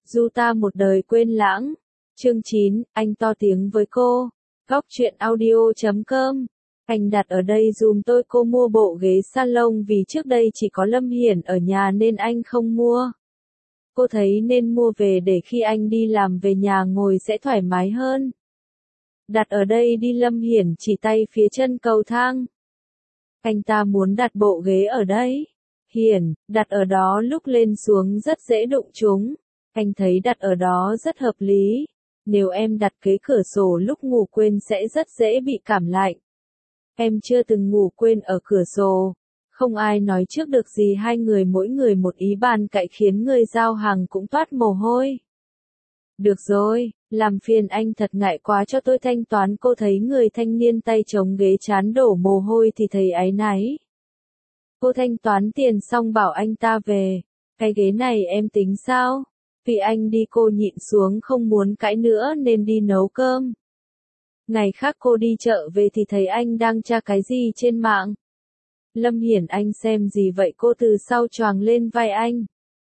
Du ta một đời quên lãng. Chương 9, anh to tiếng với cô. Góc truyện audio.com. Anh đặt ở đây dùm tôi, cô mua bộ ghế salon vì trước đây chỉ có Lâm Hiển ở nhà nên anh không mua. Cô thấy nên mua về để khi anh đi làm về nhà ngồi sẽ thoải mái hơn. Đặt ở đây đi, Lâm Hiển chỉ tay phía chân cầu thang. Anh ta muốn đặt bộ ghế ở đây. Hiển, đặt ở đó lúc lên xuống rất dễ đụng chúng. Anh thấy đặt ở đó rất hợp lý. Nếu em đặt kế cửa sổ lúc ngủ quên sẽ rất dễ bị cảm lạnh. Em chưa từng ngủ quên ở cửa sổ. Không ai nói trước được gì, hai người mỗi người một ý bàn cãi khiến người giao hàng cũng toát mồ hôi. Được rồi, làm phiền anh thật, ngại quá, cho tôi thanh toán. Cô thấy người thanh niên tay chống ghế trán đổ mồ hôi thì thấy áy náy. Cô thanh toán tiền xong bảo anh ta về. Cái ghế này em tính sao? Vì anh đi, cô nhịn xuống không muốn cãi nữa nên đi nấu cơm. Ngày khác cô đi chợ về thì thấy anh đang tra cái gì trên mạng. Lâm Hiển, anh xem gì vậy? Cô từ sau choàng lên vai anh.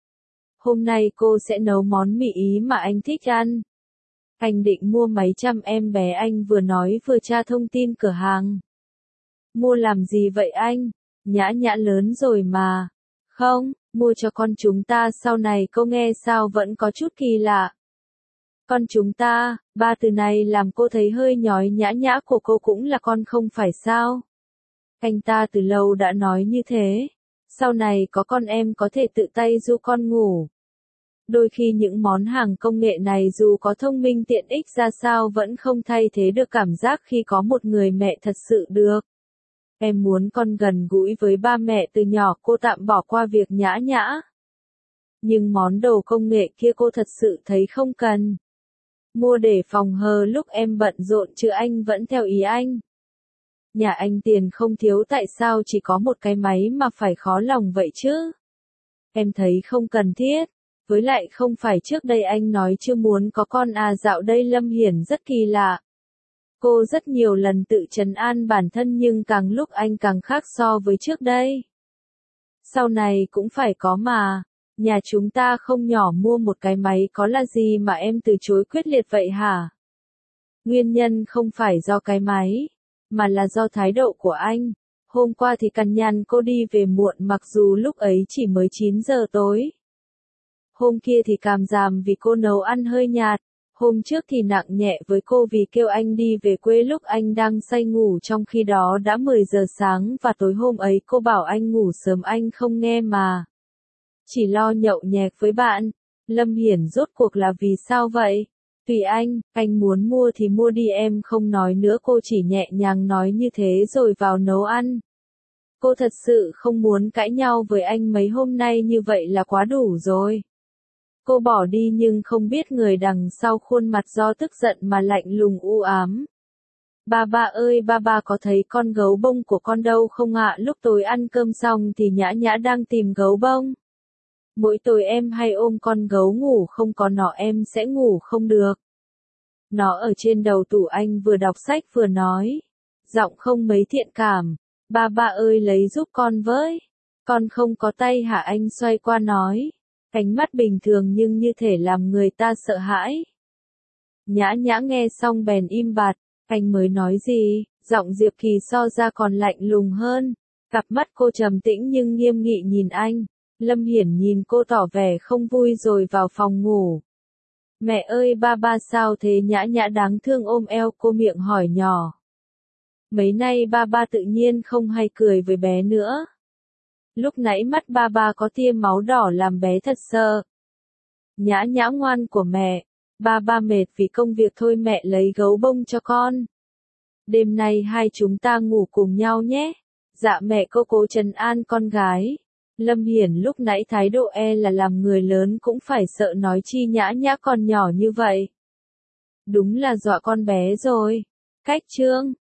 Hôm nay cô sẽ nấu món mì Ý mà anh thích ăn. Anh định mua mấy trăm em bé, anh vừa nói vừa tra thông tin cửa hàng. Mua làm gì vậy anh? Nhã Nhã lớn rồi mà. Không, mua cho con chúng ta. Sau này cô nghe sao vẫn có chút kỳ lạ. Con chúng ta, ba từ này làm cô thấy hơi nhói. Nhã Nhã của cô cũng là con không phải sao? Anh ta từ lâu đã nói như thế. Sau này có con em có thể tự tay du con ngủ. Đôi khi những món hàng công nghệ này dù có thông minh tiện ích ra sao vẫn không thay thế được cảm giác khi có một người mẹ thật sự được. Em muốn con gần gũi với ba mẹ từ nhỏ, cô tạm bỏ qua việc Nhã Nhã. Nhưng món đồ công nghệ kia cô thật sự thấy không cần. Mua để phòng hờ lúc em bận rộn chứ anh vẫn theo ý anh. Nhà anh tiền không thiếu, tại sao chỉ có một cái máy mà phải khó lòng vậy chứ? Em thấy không cần thiết. Với lại không phải trước đây anh nói chưa muốn có con à? Dạo đây Lâm Hiển rất kỳ lạ. Cô rất nhiều lần tự trấn an bản thân nhưng càng lúc anh càng khác so với trước đây. Sau này cũng phải có mà. Nhà chúng ta không nhỏ, mua một cái máy có là gì mà em từ chối quyết liệt vậy hả? Nguyên nhân không phải do cái máy, mà là do thái độ của anh. Hôm qua thì cằn nhằn cô đi về muộn mặc dù lúc ấy chỉ mới 9 giờ tối. Hôm kia thì càm ràm vì cô nấu ăn hơi nhạt. Hôm trước thì nặng nhẹ với cô vì kêu anh đi về quê lúc anh đang say ngủ, trong khi đó đã 10 giờ sáng, và tối hôm ấy cô bảo anh ngủ sớm anh không nghe mà. Chỉ lo nhậu nhẹt với bạn. Lâm Hiển, rốt cuộc là vì sao vậy? Tùy anh muốn mua thì mua đi, em không nói nữa. Cô chỉ nhẹ nhàng nói như thế rồi vào nấu ăn. Cô thật sự không muốn cãi nhau với anh mấy hôm nay, như vậy là quá đủ rồi. Cô bỏ đi nhưng không biết người đằng sau khuôn mặt do tức giận mà lạnh lùng u ám. Ba ba ơi, ba có thấy con gấu bông của con đâu không ạ? Lúc tối ăn cơm xong thì Nhã Nhã đang tìm gấu bông. Mỗi tối em hay ôm con gấu ngủ, không có nó em sẽ ngủ không được. Nó ở trên đầu tủ, anh vừa đọc sách vừa nói. Giọng không mấy thiện cảm. Ba ba ơi, lấy giúp con với. Con không có tay hả? Anh xoay qua nói. Ánh mắt bình thường nhưng như thể làm người ta sợ hãi. Nhã Nhã nghe xong bèn im bặt. Anh mới nói gì? Giọng Diệp Kỳ so ra còn lạnh lùng hơn. Cặp mắt cô trầm tĩnh nhưng nghiêm nghị nhìn anh. Lâm Hiển nhìn cô tỏ vẻ không vui rồi vào phòng ngủ. Mẹ ơi, ba sao thế? Nhã Nhã đáng thương ôm eo cô, miệng hỏi nhỏ. Mấy nay ba tự nhiên không hay cười với bé nữa. Lúc nãy mắt ba có tia máu đỏ làm bé thật sợ. Nhã Nhã ngoan của mẹ. Ba mệt vì công việc thôi, mẹ lấy gấu bông cho con. Đêm nay hai chúng ta ngủ cùng nhau nhé. Dạ mẹ, cô cố trấn an con gái. Lâm Hiển lúc nãy thái độ là làm người lớn cũng phải sợ, nói chi Nhã Nhã còn nhỏ như vậy. Đúng là dọa con bé rồi. Cách chương